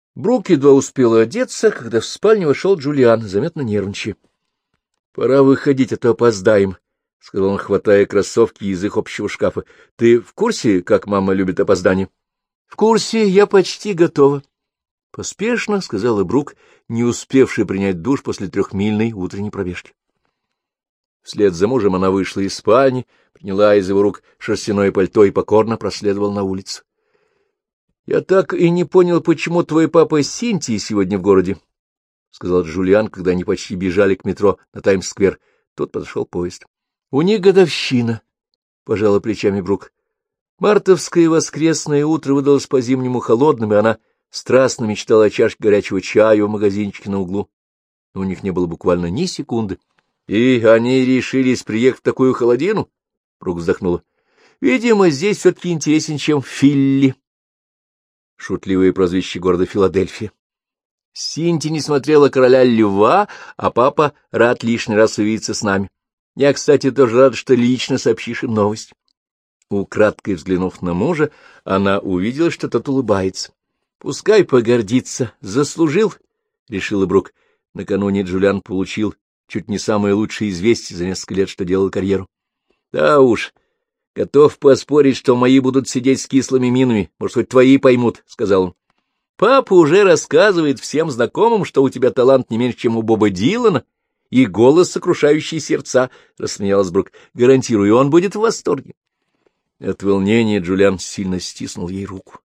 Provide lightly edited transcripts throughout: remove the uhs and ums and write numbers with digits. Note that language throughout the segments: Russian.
Брук едва успела одеться, когда в спальню вошел Джулиан, заметно нервничая. — Пора выходить, а то опоздаем, — сказал он, хватая кроссовки из их общего шкафа. — Ты в курсе, как мама любит опоздание? — В курсе, я почти готова. — Поспешно, — сказала Брук, не успевшая принять душ после 3-мильной утренней пробежки. Вслед за мужем она вышла из спальни, приняла из его рук шерстяное пальто и покорно проследовала на улицу. — Я так и не понял, почему твой папа с Синтией сегодня в городе, — сказал Джулиан, когда они почти бежали к метро на Таймс-сквер. Тут подошел поезд. — У них годовщина, — пожала плечами Брук. Мартовское воскресное утро выдалось по-зимнему холодным, и она страстно мечтала о чашке горячего чая в магазинчике на углу. Но у них не было буквально ни секунды. — И они решились приехать в такую холодину? — Брук вздохнула. — Видимо, здесь все-таки интереснее, чем в Филли. Шутливое прозвище города Филадельфия. Синти не смотрела «Короля льва», а папа рад лишний раз увидеться с нами. Я, кстати, тоже рад, что лично сообщишь им новость. Украдкой взглянув на мужа, она увидела, что тот улыбается. — Пускай погордится. Заслужил, — решила Брук. Накануне Джулиан получил чуть не самое лучшее известие за несколько лет, что делал карьеру. — Да уж, готов поспорить, что мои будут сидеть с кислыми минами. Может, хоть твои поймут, — сказал он. — Папа уже рассказывает всем знакомым, что у тебя талант не меньше, чем у Боба Дилана, и голос, сокрушающий сердца, — рассмеялась Брук. — Гарантирую, он будет в восторге. От волнения Джулиан сильно стиснул ей руку.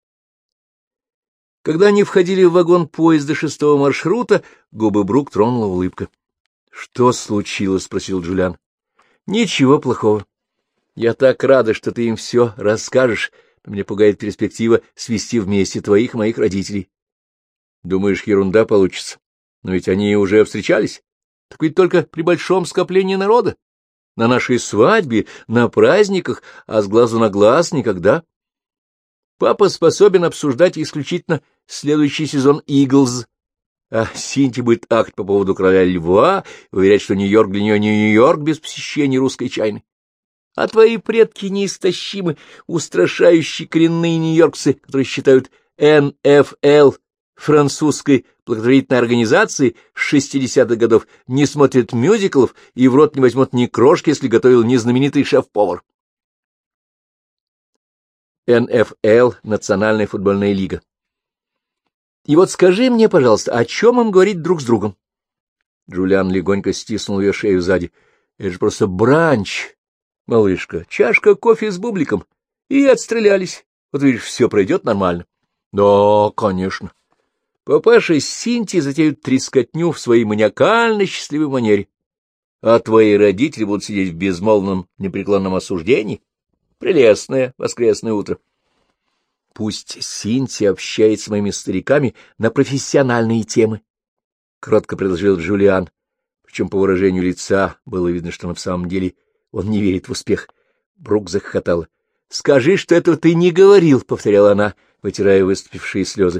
Когда они входили в вагон поезда 6-го маршрута, губы Брук тронула улыбка. — Что случилось? — спросил Джулиан. — Ничего плохого. Я так рада, что ты им все расскажешь, но меня пугает перспектива свести вместе твоих и моих родителей. Думаешь, ерунда получится? Но ведь они уже встречались. Так ведь только при большом скоплении народа. На нашей свадьбе, на праздниках, а с глазу на глаз никогда. Папа способен обсуждать исключительно следующий сезон «Иглз», а Синти будет акт по поводу «Короля льва», уверять, что Нью-Йорк для нее не Нью-Йорк без посещения русской чайной. А твои предки неистощимы, устрашающие коренные нью-йоркцы, которые считают НФЛ французской благотворительной организации с 60-х годов, не смотрят мюзиклов и в рот не возьмут ни крошки, если готовил не знаменитый шеф-повар. НФЛ — Национальная футбольная лига. И вот скажи мне, пожалуйста, о чем им говорить друг с другом? Джулиан легонько стиснул ее шею сзади. Это же просто бранч, малышка, чашка кофе с бубликом. И отстрелялись. Вот видишь, все пройдет нормально. Да, конечно. Папаша с Синтией затеют трескотню в своей маниакально счастливой манере. А твои родители будут сидеть в безмолвном непреклонном осуждении. Прелестное воскресное утро. Пусть Синтия общается с моими стариками на профессиональные темы, — кротко предложил Джулиан. Причем по выражению лица было видно, что на самом деле он не верит в успех. Брук захохотала. — Скажи, что этого ты не говорил, — повторяла она, вытирая выступившие слезы.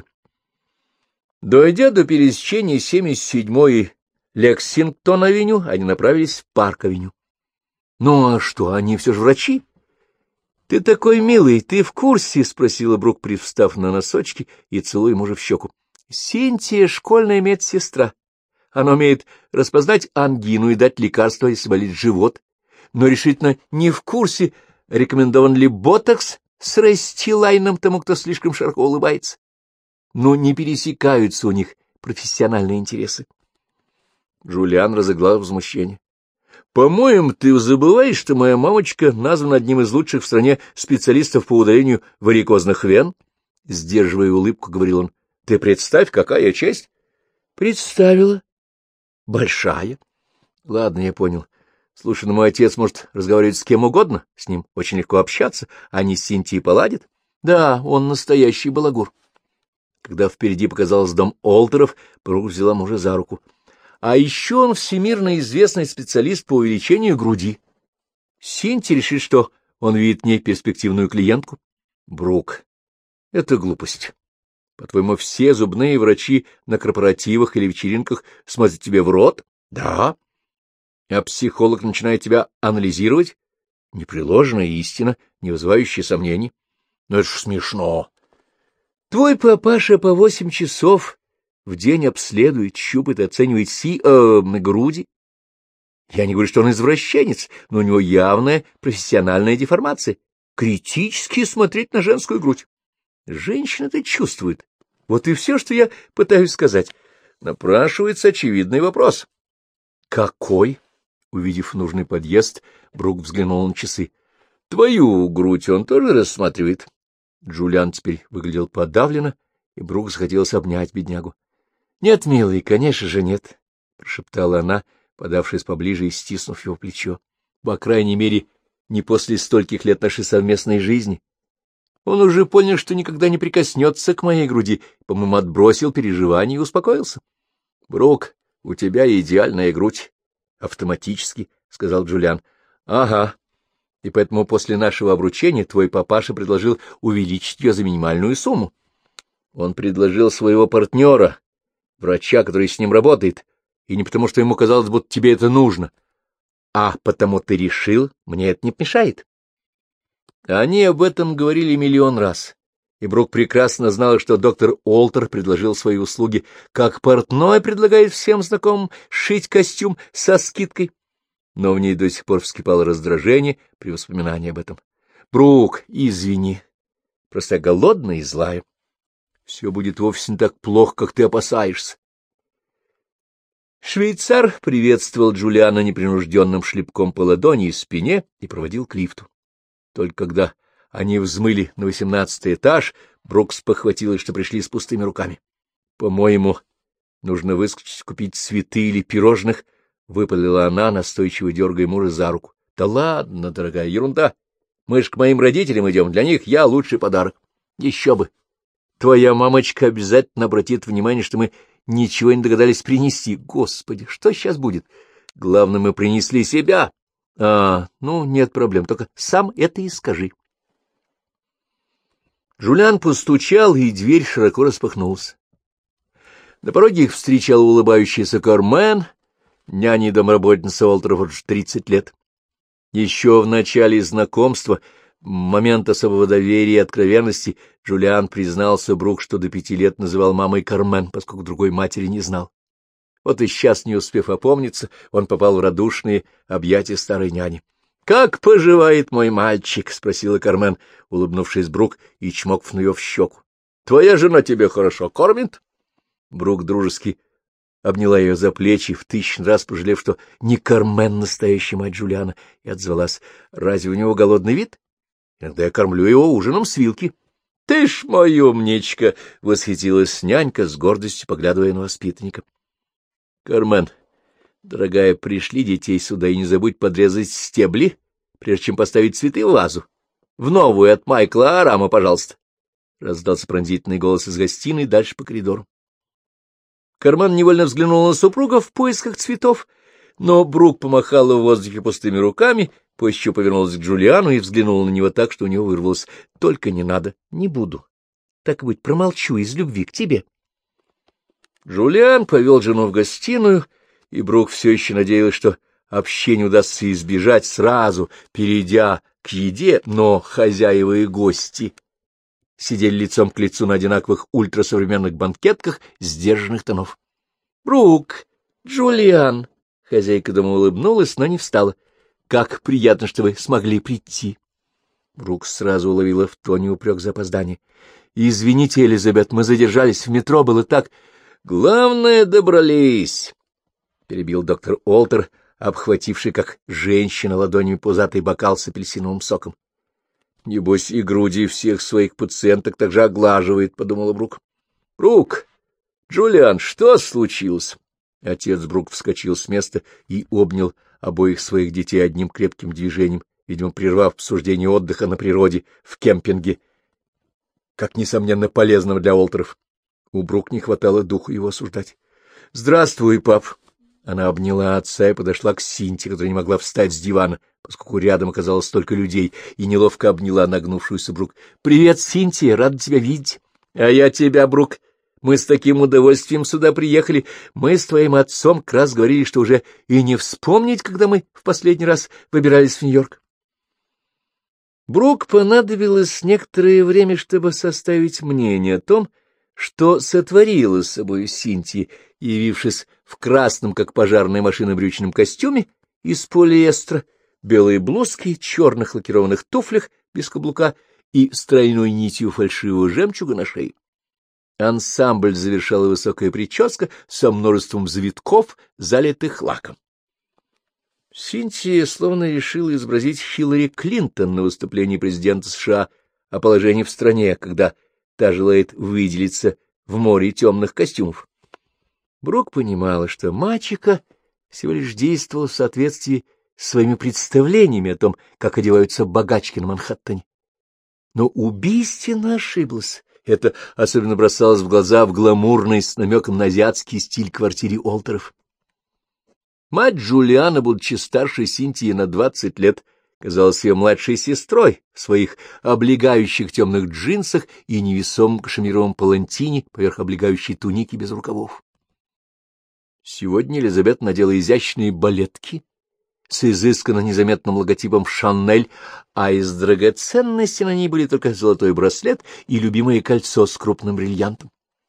Дойдя до пересечения 77-й и Лексингтон-авеню, они направились в Парк-авеню. — Ну а что, они все же врачи? — Ты такой милый, ты в курсе? — спросила Брук, привстав на носочки и целуя мужа в щеку. — Синтия — школьная медсестра. Она умеет распознать ангину и дать лекарство, если болит живот, но решительно не в курсе, рекомендован ли ботокс с растилайном тому, кто слишком широко улыбается. Но не пересекаются у них профессиональные интересы. Джулиан разыграл возмущение. — По-моему, ты забываешь, что моя мамочка названа одним из лучших в стране специалистов по удалению варикозных вен? Сдерживая улыбку, говорил он. — Ты представь, какая честь! — Представила. — Большая. — Ладно, я понял. Слушай, ну мой отец может разговаривать с кем угодно, с ним очень легко общаться, они с Синтией поладят. Да, он настоящий балагур. Когда впереди показался дом Олтеров, Брук взяла мужа за руку. А еще он всемирно известный специалист по увеличению груди. Синти решит, что он видит в ней перспективную клиентку. Брук, это глупость. По-твоему, все зубные врачи на корпоративах или вечеринках смотрят тебе в рот? Да. А психолог начинает тебя анализировать? Непреложная истина, не вызывающая сомнений. Но это ж смешно. Твой папаша по 8 часов в день обследует, щупает, оценивает груди. Я не говорю, что он извращенец, но у него явная профессиональная деформация. Критически смотреть на женскую грудь. Женщина это чувствует. Вот и все, что я пытаюсь сказать. Напрашивается очевидный вопрос. Какой? Увидев нужный подъезд, Брук взглянул на часы. Твою грудь он тоже рассматривает. Джулиан теперь выглядел подавленно, и Брук захотелось обнять беднягу. — Нет, милый, конечно же нет, — прошептала она, подавшись поближе и стиснув его плечо. — По крайней мере, не после стольких лет нашей совместной жизни. Он уже понял, что никогда не прикоснется к моей груди, по-моему, отбросил переживания и успокоился. — Брук, у тебя идеальная грудь. — Автоматически, — сказал Джулиан. — Ага. И поэтому после нашего обручения твой папаша предложил увеличить ее за минимальную сумму. Он предложил своего партнера, врача, который с ним работает, и не потому, что ему казалось, будто тебе это нужно, а потому ты решил, мне это не мешает. Они об этом говорили миллион раз, и Брук прекрасно знал, что доктор Олтер предложил свои услуги, как портной предлагает всем знакомым сшить костюм со скидкой. Но в ней до сих пор вскипало раздражение при воспоминании об этом. — Брук, извини, просто я голодная и злая. Все будет вовсе не так плохо, как ты опасаешься. Швейцар приветствовал Джулиана непринужденным шлепком по ладони и спине и проводил к лифту. Только когда они взмыли на 18-й этаж, Брук спохватилась, что пришли с пустыми руками. — По-моему, нужно выскочить купить цветы или пирожных, — выпалила она, настойчиво дергая мужа за руку. — Да ладно, дорогая, ерунда. Мы ж к моим родителям идем, для них я лучший подарок. Еще бы. Твоя мамочка обязательно обратит внимание, что мы ничего не догадались принести. Господи, что сейчас будет? Главное, мы принесли себя. Ну, нет проблем, только сам это и скажи. Джулиан постучал, и дверь широко распахнулась. На пороге их встречала улыбающаяся Кармен, няня и домработница Олтеров уже 30 лет. Еще в начале знакомства, момент особого доверия и откровенности, Джулиан признался Брук, что до 5 лет называл мамой Кармен, поскольку другой матери не знал. Вот и сейчас, не успев опомниться, он попал в радушные объятия старой няни. — Как поживает мой мальчик? — спросила Кармен, улыбнувшись Брук и чмокнув ее в щеку. — Твоя жена тебя хорошо кормит? Брук дружески обняла ее за плечи, в 1000 раз пожалев, что не Кармен настоящая мать Джулиана, и отзвалась: — Разве у него голодный вид? Иногда я кормлю его ужином с вилки. — Ты ж мой умничка! — восхитилась нянька, с гордостью поглядывая на воспитанника. — Кармен, дорогая, пришли детей сюда, и не забудь подрезать стебли, прежде чем поставить цветы в вазу. В новую от Майкла Арама, пожалуйста. Раздался пронзительный голос из гостиной дальше по коридору. Кармен невольно взглянула на супруга в поисках цветов, но Брук помахала в воздухе пустыми руками, после чего повернулась к Джулиану и взглянула на него так, что у него вырвалось: — Только не надо, не буду. Так и быть, промолчу из любви к тебе. Джулиан повел жену в гостиную, и Брук все еще надеялась, что общение удастся избежать сразу, перейдя к еде, но хозяева и гости сидели лицом к лицу на одинаковых ультрасовременных банкетках сдержанных тонов. — Брук, Джулиан! — хозяйка дома улыбнулась, но не встала. — Как приятно, что вы смогли прийти! Брук сразу уловила в тоне упрек за опоздание. — Извините, Элизабет, мы задержались в метро, было так... — Главное, добрались! — перебил доктор Олтер, обхвативший, как женщина, ладонями пузатый бокал с апельсиновым соком. — Небось, и груди всех своих пациенток также оглаживает, — подумала Брук. — Брук! Джулиан, что случилось? Отец Брук вскочил с места и обнял обоих своих детей одним крепким движением, видимо, прервав обсуждение отдыха на природе в кемпинге, как, несомненно, полезного для Олтеров. У Брук не хватало духу его осуждать. — Здравствуй, пап! Она обняла отца и подошла к Синтии, которая не могла встать с дивана, поскольку рядом оказалось столько людей, и неловко обняла нагнувшуюся Брук. — Привет, Синтия, рада тебя видеть. — А я тебя, Брук. Мы с таким удовольствием сюда приехали. Мы с твоим отцом как раз говорили, что уже и не вспомнить, когда мы в последний раз выбирались в Нью-Йорк. Брук понадобилось некоторое время, чтобы составить мнение о том, что сотворила с собой Синтия, явившись в красном, как пожарная машина, брючном костюме из полиэстера, белой блузке, черных лакированных туфлях без каблука и с тройной нитью фальшивого жемчуга на шее. Ансамбль завершала высокая прическа со множеством завитков, залитых лаком. Синтия словно решила изобразить Хиллари Клинтон на выступлении президента США о положении в стране, когда та желает выделиться в море темных костюмов. Брук понимала, что мачеха всего лишь действовала в соответствии с своими представлениями о том, как одеваются богачки на Манхэттене. Но убийственно ошиблась. Это особенно бросалось в глаза в гламурной с намеком на азиатский стиль квартире Олтеров. Мать Джулиана, будучи старше Синтии на 20 лет, казалась ее младшей сестрой в своих облегающих темных джинсах и невесомом кашемировом палантине поверх облегающей туники без рукавов. Сегодня Элизабет надела изящные балетки с изысканно незаметным логотипом «Шанель», а из драгоценностей на ней были только золотой браслет и любимое кольцо с крупным бриллиантом.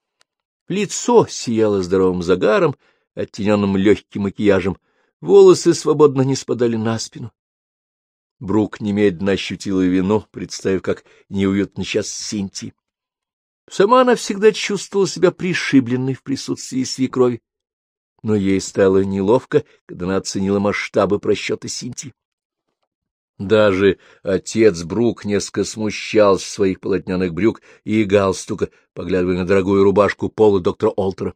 Лицо сияло здоровым загаром, оттененным легким макияжем, волосы свободно не спадали на спину. Брук немедленно ощутила вину, представив, как неуютно сейчас Синтии. Сама она всегда чувствовала себя пришибленной в присутствии свекрови, но ей стало неловко, когда она оценила масштабы просчета Синтии. Даже отец Брук несколько смущался своих полотняных брюк и галстука, поглядывая на дорогую рубашку пола доктора Олтера.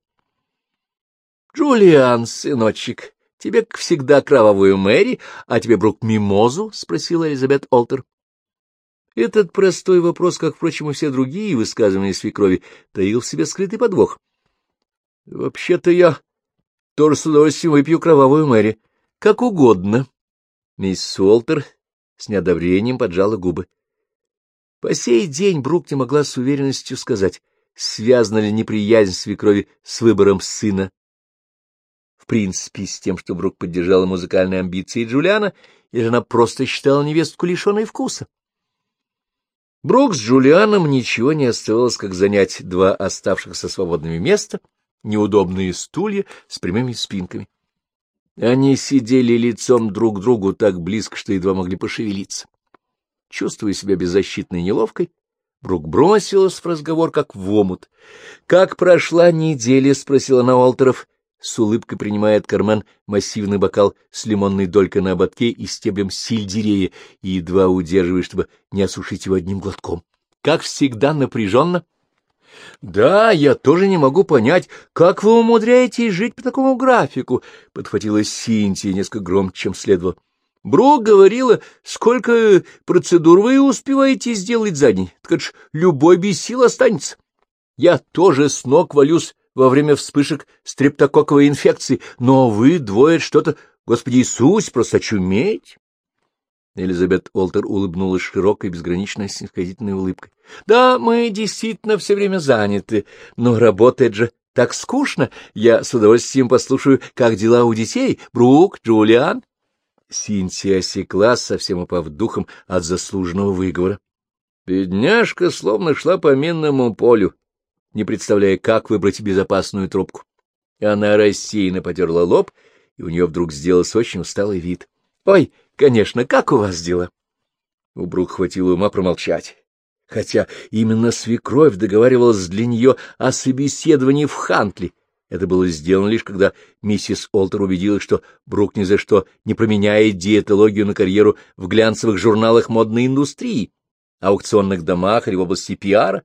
— Джулиан, сыночек, тебе, как всегда, кровавую Мэри, а тебе, Брук, мимозу? — спросила Элизабет Олтер. Этот простой вопрос, как, впрочем, и все другие высказывания свекрови, таил в себе скрытый подвох. — Вообще-то я тоже с удовольствием выпью кровавую Мэри. Как угодно. Мисс Олтер с неодобрением поджала губы. По сей день Брук не могла с уверенностью сказать, связана ли неприязнь свекрови с выбором сына, в принципе, с тем, что Брук поддержала музыкальные амбиции Джулиана, или она просто считала невестку лишенной вкуса. Брук с Джулианом ничего не оставалось, как занять два оставшихся свободными места, неудобные стулья с прямыми спинками. Они сидели лицом друг к другу так близко, что едва могли пошевелиться. Чувствуя себя беззащитной и неловкой, Брук бросилась в разговор, как в омут. — Как прошла неделя? — спросила она Уолтеров, с улыбкой принимая от Кармен массивный бокал с лимонной долькой на ободке и стеблем сельдерея, и едва удерживая, чтобы не осушить его одним глотком. — Как всегда, напряженно. — Да, я тоже не могу понять, как вы умудряетесь жить по такому графику, — подхватила Синтия несколько громче, чем следовало. — Брук говорила, сколько процедур вы успеваете сделать за день, так это ж любой без сил останется. Я тоже с ног валюсь во время вспышек стрептококковой инфекции, но вы двое что-то, Господи Иисус, просто очуметь. Элизабет Олтер улыбнулась широкой, безграничной, снисходительной улыбкой. — Да, мы действительно все время заняты, но работает же так скучно. Я с удовольствием послушаю, как дела у детей. Брук, Джулиан. Синтия осеклась, совсем упав духом от заслуженного выговора. Бедняжка словно шла по минному полю, не представляя, как выбрать безопасную трубку. Она рассеянно потерла лоб, и у нее вдруг сделался очень усталый вид. — Ой, конечно, как у вас дела? У Брук хватило ума промолчать, хотя именно свекровь договаривалась для нее о собеседовании в Хантли. Это было сделано лишь когда миссис Олтер убедилась, что Брук ни за что не променяет диетологию на карьеру в глянцевых журналах модной индустрии, аукционных домах или в области пиара.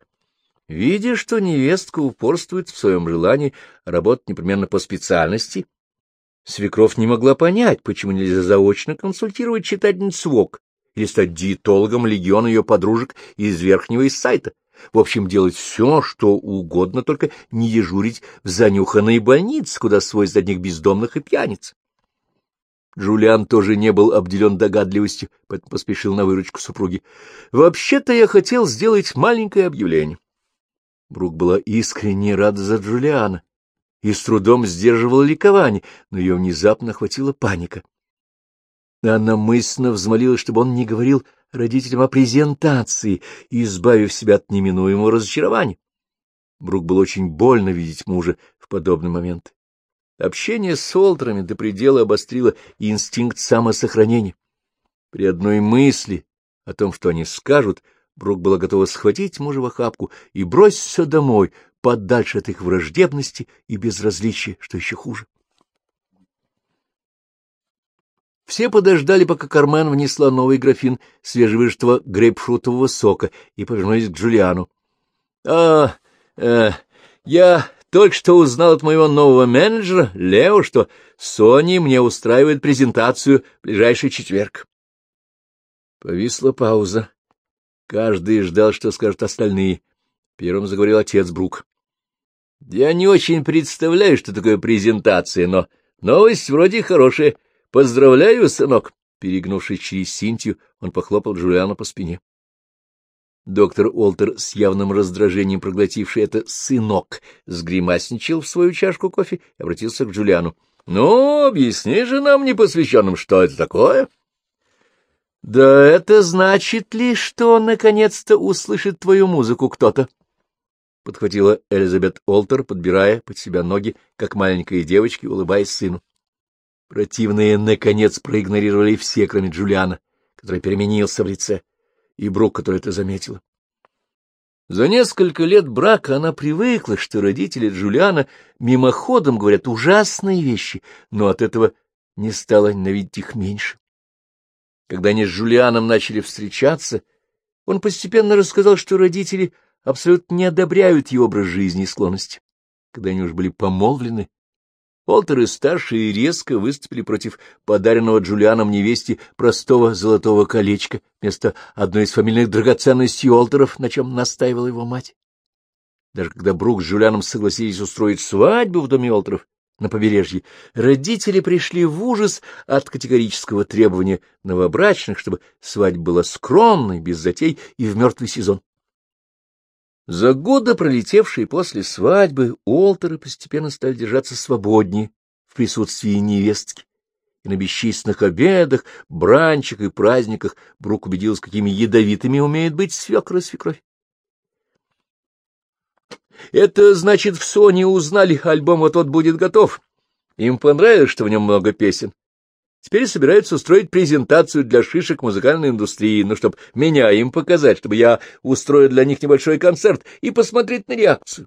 Видя, что невестка упорствует в своем желании работать непременно по специальности, свекровь не могла понять, почему нельзя заочно консультировать читательницу ВОК или стать диетологом легиона ее подружек из Верхнего Иссайта. В общем, делать все, что угодно, только не дежурить в занюханной больнице, куда свозят одних бездомных и пьяниц. Джулиан тоже не был обделен догадливостью, поэтому поспешил на выручку супруги. — Вообще-то я хотел сделать маленькое объявление. Брук была искренне рада за Джулиана и с трудом сдерживала ликование, но ее внезапно охватила паника. Она мысленно взмолилась, чтобы он не говорил родителям о презентации, избавив себя от неминуемого разочарования. Брук был очень больно видеть мужа в подобный момент. Общение с Уолтерами до предела обострило инстинкт самосохранения. При одной мысли о том, что они скажут, Брук была готова схватить мужа в охапку и броситься домой, подальше от их враждебности и безразличия, что еще хуже. Все подождали, пока Кармен внесла новый графин свежевыжатого грейпфрутового сока, и повернулись к Джулиану. — Я только что узнал от моего нового менеджера, Лео, что Сони мне устраивает презентацию в ближайший четверг. Повисла пауза. Каждый ждал, что скажут остальные. Первым заговорил отец Брук. — Я не очень представляю, что такое презентация, но новость вроде хорошая. Поздравляю, сынок! Перегнувшись через Синтию, он похлопал Джулиана по спине. Доктор Уолтер, с явным раздражением проглотивший это «сынок», сгримасничал в свою чашку кофе и обратился к Джулиану. — Ну, объясни же нам, непосвященным, что это такое? — Да это значит ли, что наконец-то услышит твою музыку кто-то? — подхватила Элизабет Уолтер, подбирая под себя ноги, как маленькая девочка, улыбаясь сыну. Противные, наконец, проигнорировали все, кроме Джулиана, который переменился в лице, и Брук, который это заметила. За несколько лет брака она привыкла, что родители Джулиана мимоходом говорят ужасные вещи, но от этого не стала ненавидеть их меньше. Когда они с Джулианом начали встречаться, он постепенно рассказал, что родители абсолютно не одобряют его образ жизни и склонности. Когда они уж были помолвлены, Уолтеры-старшие резко выступили против подаренного Джулианом невесте простого золотого колечка вместо одной из фамильных драгоценностей Уолтеров, на чем настаивала его мать. Даже когда Брук с Джулианом согласились устроить свадьбу в доме Уолтеров на побережье, родители пришли в ужас от категорического требования новобрачных, чтобы свадьба была скромной, без затей и в мертвый сезон. За годы, пролетевшие после свадьбы, Уолтеры постепенно стали держаться свободнее в присутствии невестки. И на бесчисленных обедах, бранчах и праздниках Брук убедилась, какими ядовитыми умеют быть свекры и свекровь. Это значит, в Соне узнали, альбом вот-вот будет готов. Им понравилось, что в нем много песен. Теперь собираются устроить презентацию для шишек музыкальной индустрии, ну, чтобы меня им показать, чтобы я устроил для них небольшой концерт и посмотреть на реакцию.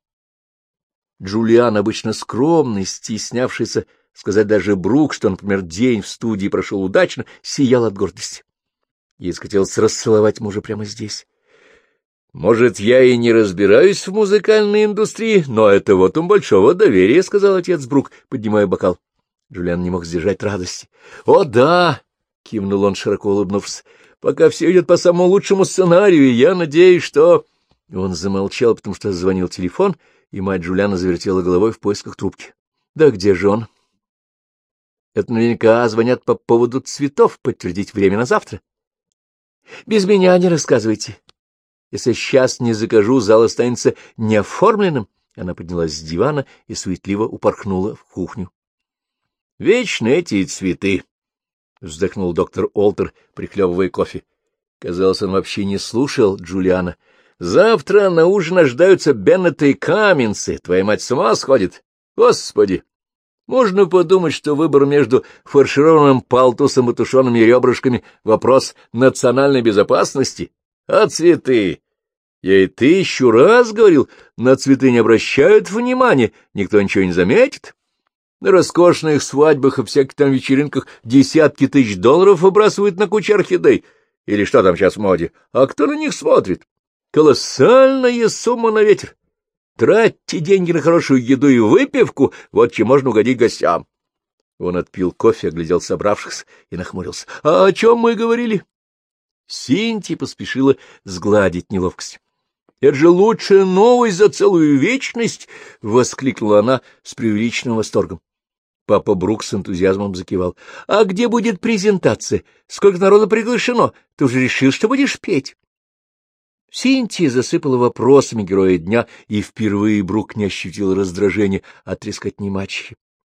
Джулиан, обычно скромный, стеснявшийся сказать даже Брук, что, например, день в студии прошел удачно, сиял от гордости. Ей захотелось расцеловать мужа прямо здесь. «Может, я и не разбираюсь в музыкальной индустрии, но это вот большого доверия», — сказал отец Брук, поднимая бокал. Джулиан не мог сдержать радости. — О, да! — кивнул он, широко улыбнувшись. — Пока все идет по самому лучшему сценарию, я надеюсь, что... Он замолчал, потому что звонил телефон, и мать Джулиана завертела головой в поисках трубки. — Да где же он? — Это наверняка звонят по поводу цветов, подтвердить время на завтра. — Без меня не рассказывайте. Если сейчас не закажу, зал останется неоформленным. Она поднялась с дивана и суетливо упорхнула в кухню. — Вечно эти цветы! — вздохнул доктор Уолтер, прихлебывая кофе. Казалось, он вообще не слушал Джулиана. — Завтра на ужин ожидаются Беннеты и Каминсы. Твоя мать с ума сходит. Господи! Можно подумать, что выбор между фаршированным палтусом и тушеными ребрышками — вопрос национальной безопасности. А цветы? Я и 1000 раз говорил, на цветы не обращают внимания, никто ничего не заметит. На роскошных свадьбах и всяких там вечеринках десятки тысяч долларов выбрасывают на кучу орхидей. Или что там сейчас в моде? А кто на них смотрит? Колоссальная сумма на ветер. Тратьте деньги на хорошую еду и выпивку, вот чем можно угодить гостям. Он отпил кофе, оглядел собравшихся и нахмурился. — А о чем мы говорили? Синтия поспешила сгладить неловкость. — Это же лучшая новость за целую вечность! — воскликнула она с преувеличенным восторгом. Папа Брук с энтузиазмом закивал. — А где будет презентация? Сколько народу приглашено? Ты уже решил, что будешь петь? Синтия засыпала вопросами героя дня, и впервые Брук не ощутил раздражения от трескотни мачехи.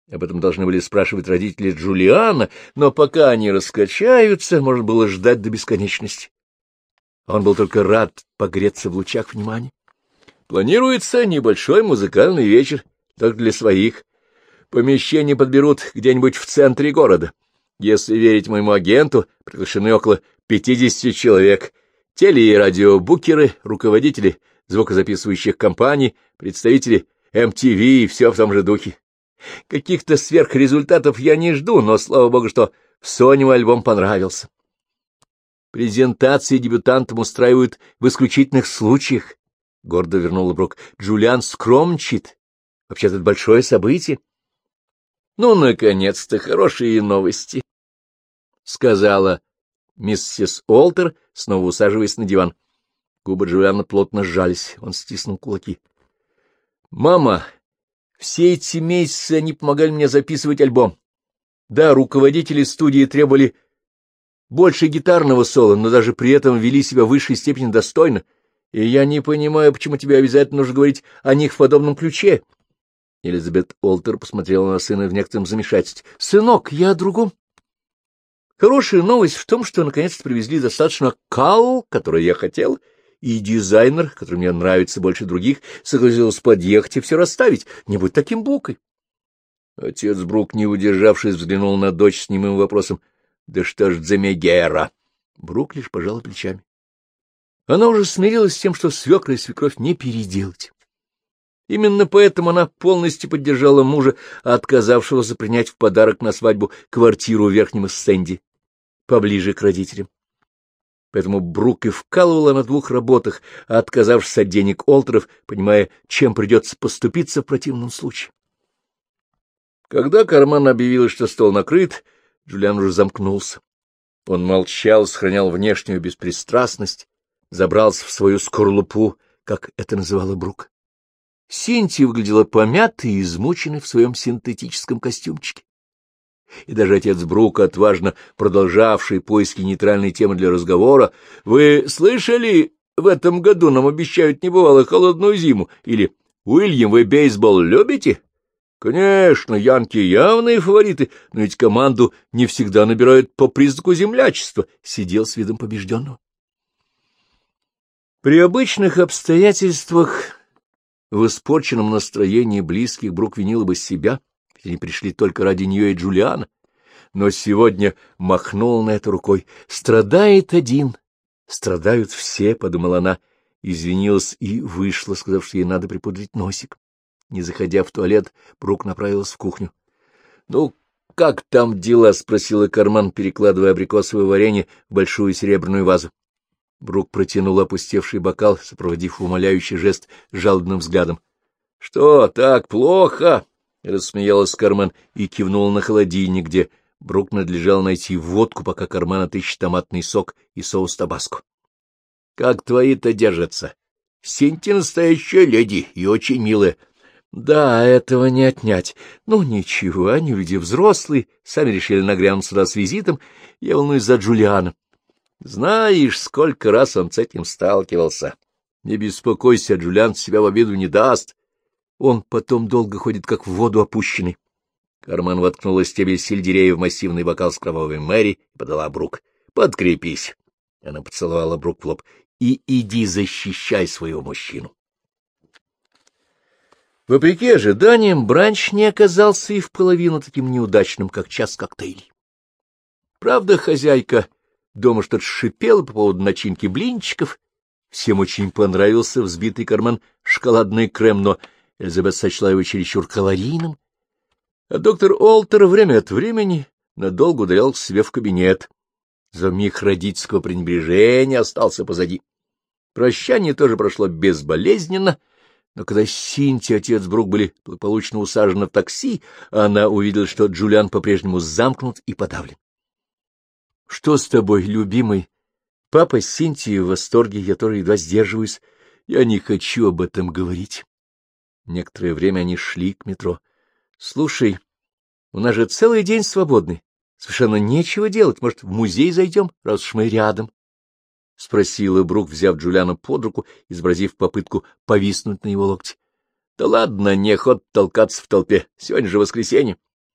Об этом должны были спрашивать родители Джулиана, но пока они раскачаются, можно было ждать до бесконечности. Он был только рад погреться в лучах внимания. Планируется небольшой музыкальный вечер, только для своих. Помещение подберут где-нибудь в центре города. Если верить моему агенту, приглашены около 50 человек. Теле- и радиобукеры, руководители звукозаписывающих компаний, представители MTV и все в том же духе. Каких-то сверхрезультатов я не жду, но, слава богу, что в Sony альбом понравился. Презентации дебютантам устраивают в исключительных случаях, — гордо вернула Брук. Джулиан скромничает. Вообще-то это большое событие. — Ну, наконец-то, хорошие новости, — сказала миссис Олтер, снова усаживаясь на диван. Губы Джулиана плотно сжались, он стиснул кулаки. — Мама, все эти месяцы они помогали мне записывать альбом. Да, руководители студии требовали больше гитарного соло, но даже при этом вели себя в высшей степени достойно, и я не понимаю, почему тебе обязательно нужно говорить о них в подобном ключе. Элизабет Олтер посмотрела на сына в некотором замешательстве. — Сынок, я о другом. Хорошая новость в том, что наконец-то привезли достаточно кал, который я хотел, и дизайнер, который мне нравится больше других, согласился подъехать и все расставить. Не будь таким букой. Отец Брук, не удержавшись, взглянул на дочь с немым вопросом. — Да что ж за Мегера? Брук лишь пожала плечами. Она уже смирилась с тем, что свекра и свекровь не переделать. Именно поэтому она полностью поддержала мужа, отказавшегося принять в подарок на свадьбу квартиру в Верхнем Эссенде, поближе к родителям. Поэтому Брук и вкалывала на двух работах, отказавшись от денег Олтеров, понимая, чем придется поступиться в противном случае. Когда Карман объявила, что стол накрыт, Джулиан уже замкнулся. Он молчал, сохранял внешнюю беспристрастность, забрался в свою скорлупу, как это называла Брук. Синтия выглядела помятой и измученной в своем синтетическом костюмчике. И даже отец Брук, отважно продолжавший поиски нейтральной темы для разговора, «Вы слышали, в этом году нам обещают небывало холодную зиму?» Или «Уильям, вы бейсбол любите?» Конечно, янки явные фавориты, но ведь команду не всегда набирают по признаку землячества, сидел с видом побежденного. При обычных обстоятельствах, в испорченном настроении близких, Брук винила бы себя, ведь они пришли только ради нее и Джулиана. Но сегодня махнула на это рукой. Страдает один, страдают все, — подумала она, извинилась и вышла, сказав, что ей надо припудрить носик. Не заходя в туалет, Брук направилась в кухню. — Ну, как там дела? — спросила Карман, перекладывая абрикосовое варенье в большую серебряную вазу. Брук протянул опустевший бокал, сопроводив умоляющий жест жалобным взглядом. — Что, так плохо? — рассмеялась Карман и кивнула на холодильник, где Брук надлежало найти водку, пока Карман отыщет томатный сок и соус табаско. — Как твои-то держатся? Синти настоящая леди и очень милая. — Да, этого не отнять. Ну, ничего, они люди взрослые, сами решили нагрянуть сюда с визитом. Я волнуюсь за Джулиана. Знаешь, сколько раз он с этим сталкивался. Не беспокойся, Джулиан себя в обиду не даст. Он потом долго ходит, как в воду опущенный. Карман воткнула стебель сельдерея в массивный бокал с кровавой Мэри и подала Брук. — Подкрепись. Она поцеловала Брук в лоб. — И иди защищай своего мужчину. Вопреки ожиданиям, бранч не оказался и в половину таким неудачным, как час коктейлей. Правда, хозяйка дома что-то шипела по поводу начинки блинчиков. Всем очень понравился взбитый Карман шоколадный крем, но Элизабет сочла его чересчур калорийным. А доктор Олтер время от времени надолго удалял к себе в кабинет. За миг родительского пренебрежения остался позади. Прощание тоже прошло безболезненно, но когда Синти и отец Брук были благополучно усажены в такси, она увидела, что Джулиан по-прежнему замкнут и подавлен. — Что с тобой, любимый? Папа с Синтией в восторге, я тоже едва сдерживаюсь. Я не хочу об этом говорить. Некоторое время они шли к метро. — Слушай, у нас же целый день свободный. Совершенно нечего делать. Может, в музей зайдем, раз уж мы рядом? — спросила Брук, взяв Джулиана под руку, изобразив попытку повиснуть на его локте. — Да ладно, неохота толкаться в толпе. Сегодня же воскресенье.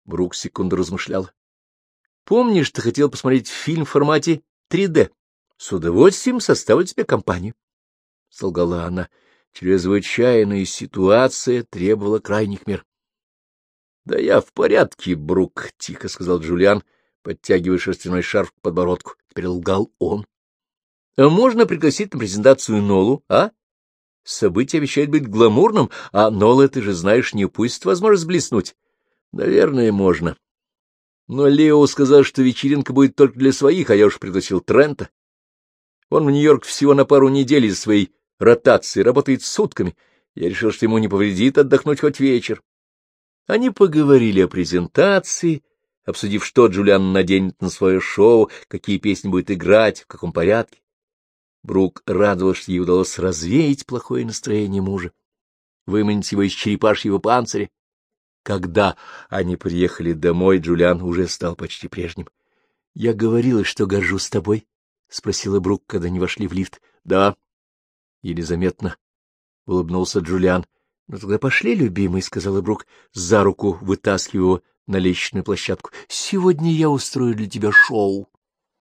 Брук секунду размышлял. — Помнишь, ты хотел посмотреть фильм в формате 3D? С удовольствием составлю тебе компанию. — солгала она. Чрезвычайная ситуация требовала крайних мер. — Да я в порядке, Брук, — тихо сказал Джулиан, подтягивая шерстяной шарф к подбородку. Теперь лгал он. — А можно пригласить на презентацию Нолу, а? Событие обещает быть гламурным, а Нола, ты же знаешь, не упустит возможность блеснуть. — Наверное, можно. Но Лео сказал, что вечеринка будет только для своих, а я уж пригласил Трента. Он в Нью-Йорк всего на пару недель из своей ротации, работает сутками. Я решил, что ему не повредит отдохнуть хоть вечер. Они поговорили о презентации, обсудив, что Джулиан наденет на свое шоу, какие песни будет играть, в каком порядке. Брук радовался, что ей удалось развеять плохое настроение мужа, выманить его из черепашьего панциря. Когда они приехали домой, Джулиан уже стал почти прежним. — Я говорила, что горжусь тобой, — спросила Брук, когда они вошли в лифт. — Да, еле заметно, — улыбнулся Джулиан. — Ну тогда пошли, любимый, — сказала Брук, за руку вытаскивая его на лестничную площадку. — Сегодня я устрою для тебя шоу.